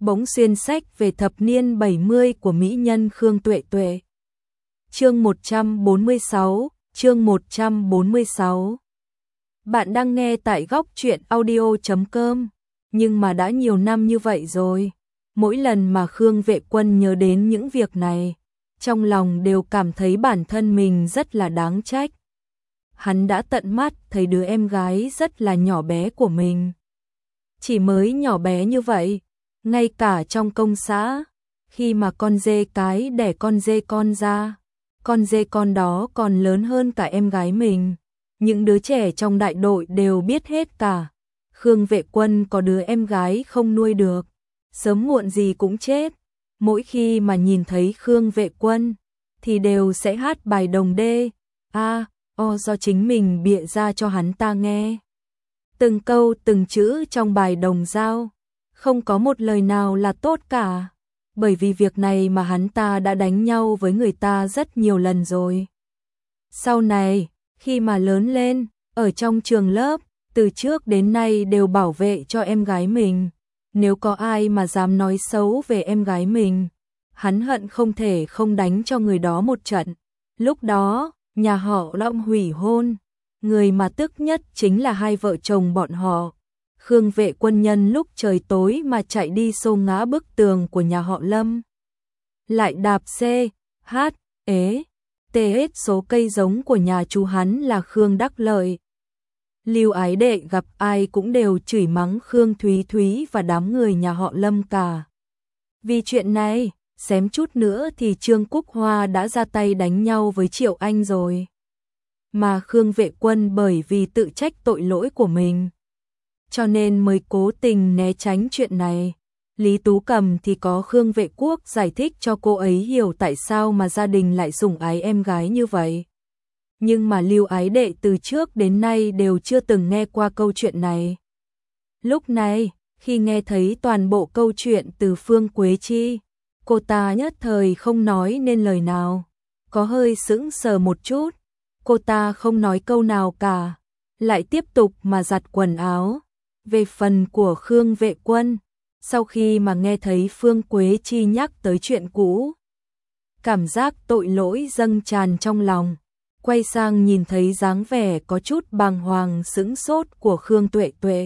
bỗng xuyên sách về thập niên 70 của mỹ nhân Khương Tuệ Tuệ. Chương 146. Bạn đang nghe tại góc truyện audio.com. Nhưng mà đã nhiều năm như vậy rồi, mỗi lần mà Khương Vệ Quân nhớ đến những việc này, trong lòng đều cảm thấy bản thân mình rất là đáng trách. Hắn đã tận mắt thấy đứa em gái rất là nhỏ bé của mình. Chỉ mới nhỏ bé như vậy, ngay cả trong công xã, khi mà con dê cái đẻ con dê con ra, con dê con đó còn lớn hơn cả em gái mình. Những đứa trẻ trong đại đội đều biết hết cả. Khương Vệ Quân có đứa em gái không nuôi được, sớm muộn gì cũng chết. Mỗi khi mà nhìn thấy Khương Vệ Quân, thì đều sẽ hát bài đồng đê, do chính mình bịa ra cho hắn ta nghe. Từng câu từng chữ trong bài đồng dao, không có một lời nào là tốt cả. Bởi vì việc này mà hắn ta đã đánh nhau với người ta rất nhiều lần rồi. Sau này, khi mà lớn lên, ở trong trường lớp, từ trước đến nay đều bảo vệ cho em gái mình. Nếu có ai mà dám nói xấu về em gái mình, hắn hận không thể không đánh cho người đó một trận. Lúc đó, nhà họ Long hủy hôn, người mà tức nhất chính là hai vợ chồng bọn họ. Khương Vệ Quân nhân lúc trời tối mà chạy đi xô ngã bức tường của nhà họ Lâm. Lại đạp xe, hát, hết số cây giống của nhà chú hắn là Khương Đắc Lợi. Lưu Ái Đệ gặp ai cũng đều chửi mắng Khương Thúy Thúy và đám người nhà họ Lâm cả. Vì chuyện này, xém chút nữa thì Trương Cúc Hoa đã ra tay đánh nhau với Triệu Anh rồi. Mà Khương Vệ Quân bởi vì tự trách tội lỗi của mình, cho nên mới cố tình né tránh chuyện này. Lý Tú Cầm thì có Khương Vệ Quốc giải thích cho cô ấy hiểu tại sao mà gia đình lại sủng ái em gái như vậy. Nhưng mà Lưu Ái Đệ từ trước đến nay đều chưa từng nghe qua câu chuyện này. Lúc này, khi nghe thấy toàn bộ câu chuyện từ Phương Quế Chi, cô ta nhất thời không nói nên lời nào. Có hơi sững sờ một chút, cô ta không nói câu nào cả, lại tiếp tục mà giặt quần áo. Về phần của Khương Vệ Quân, sau khi mà nghe thấy Phương Quế Chi nhắc tới chuyện cũ, cảm giác tội lỗi dâng tràn trong lòng. Quay sang nhìn thấy dáng vẻ có chút bàng hoàng sững sốt của Khương Tuệ Tuệ,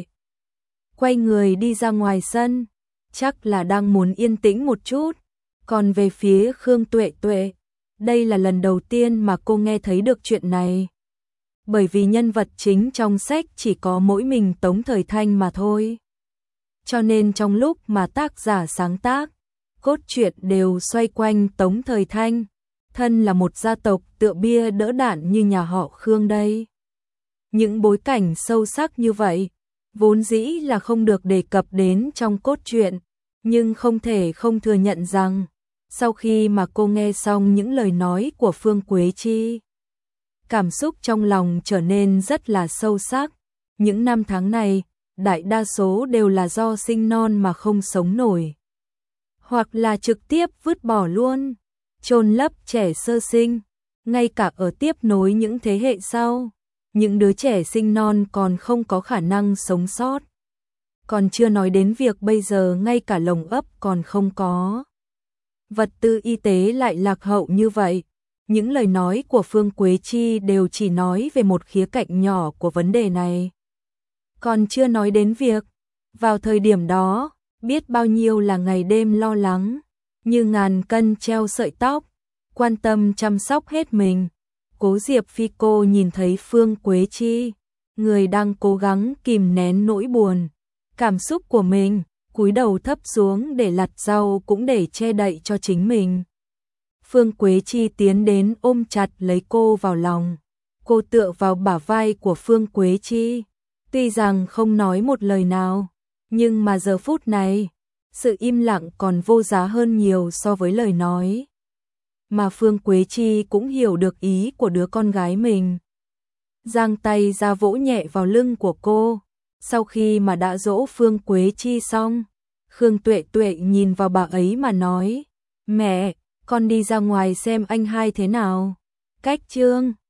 quay người đi ra ngoài sân, chắc là đang muốn yên tĩnh một chút. Còn về phía Khương Tuệ Tuệ, đây là lần đầu tiên mà cô nghe thấy được chuyện này. Bởi vì nhân vật chính trong sách chỉ có mỗi mình Tống Thời Thanh mà thôi. Cho nên trong lúc mà tác giả sáng tác, cốt truyện đều xoay quanh Tống Thời Thanh, thân là một gia tộc tựa bia đỡ đạn như nhà họ Khương đây. Những bối cảnh sâu sắc như vậy, vốn dĩ là không được đề cập đến trong cốt truyện, nhưng không thể không thừa nhận rằng, sau khi mà cô nghe xong những lời nói của Phương Quế Chi, cảm xúc trong lòng trở nên rất là sâu sắc. Những năm tháng này, đại đa số đều là do sinh non mà không sống nổi, hoặc là trực tiếp vứt bỏ luôn, chôn lấp trẻ sơ sinh. Ngay cả ở tiếp nối những thế hệ sau, những đứa trẻ sinh non còn không có khả năng sống sót. Còn chưa nói đến việc bây giờ ngay cả lồng ấp còn không có. Vật tư y tế lại lạc hậu như vậy. Những lời nói của Phương Quế Chi đều chỉ nói về một khía cạnh nhỏ của vấn đề này. Còn chưa nói đến việc, vào thời điểm đó, biết bao nhiêu là ngày đêm lo lắng, như ngàn cân treo sợi tóc, quan tâm chăm sóc hết mình. Cố Diệp Phi cô nhìn thấy Phương Quế Chi, người đang cố gắng kìm nén nỗi buồn, cảm xúc của mình, cúi đầu thấp xuống để lặt rau cũng để che đậy cho chính mình. Phương Quế Chi tiến đến ôm chặt lấy cô vào lòng. Cô tựa vào bả vai của Phương Quế Chi, tuy rằng không nói một lời nào, nhưng mà giờ phút này, sự im lặng còn vô giá hơn nhiều so với lời nói. Mà Phương Quế Chi cũng hiểu được ý của đứa con gái mình. Giang tay ra vỗ nhẹ vào lưng của cô. Sau khi mà đã dỗ Phương Quế Chi xong, Khương Tuệ Tuệ nhìn vào bà ấy mà nói, mẹ, con đi ra ngoài xem anh hai thế nào. Cách Trương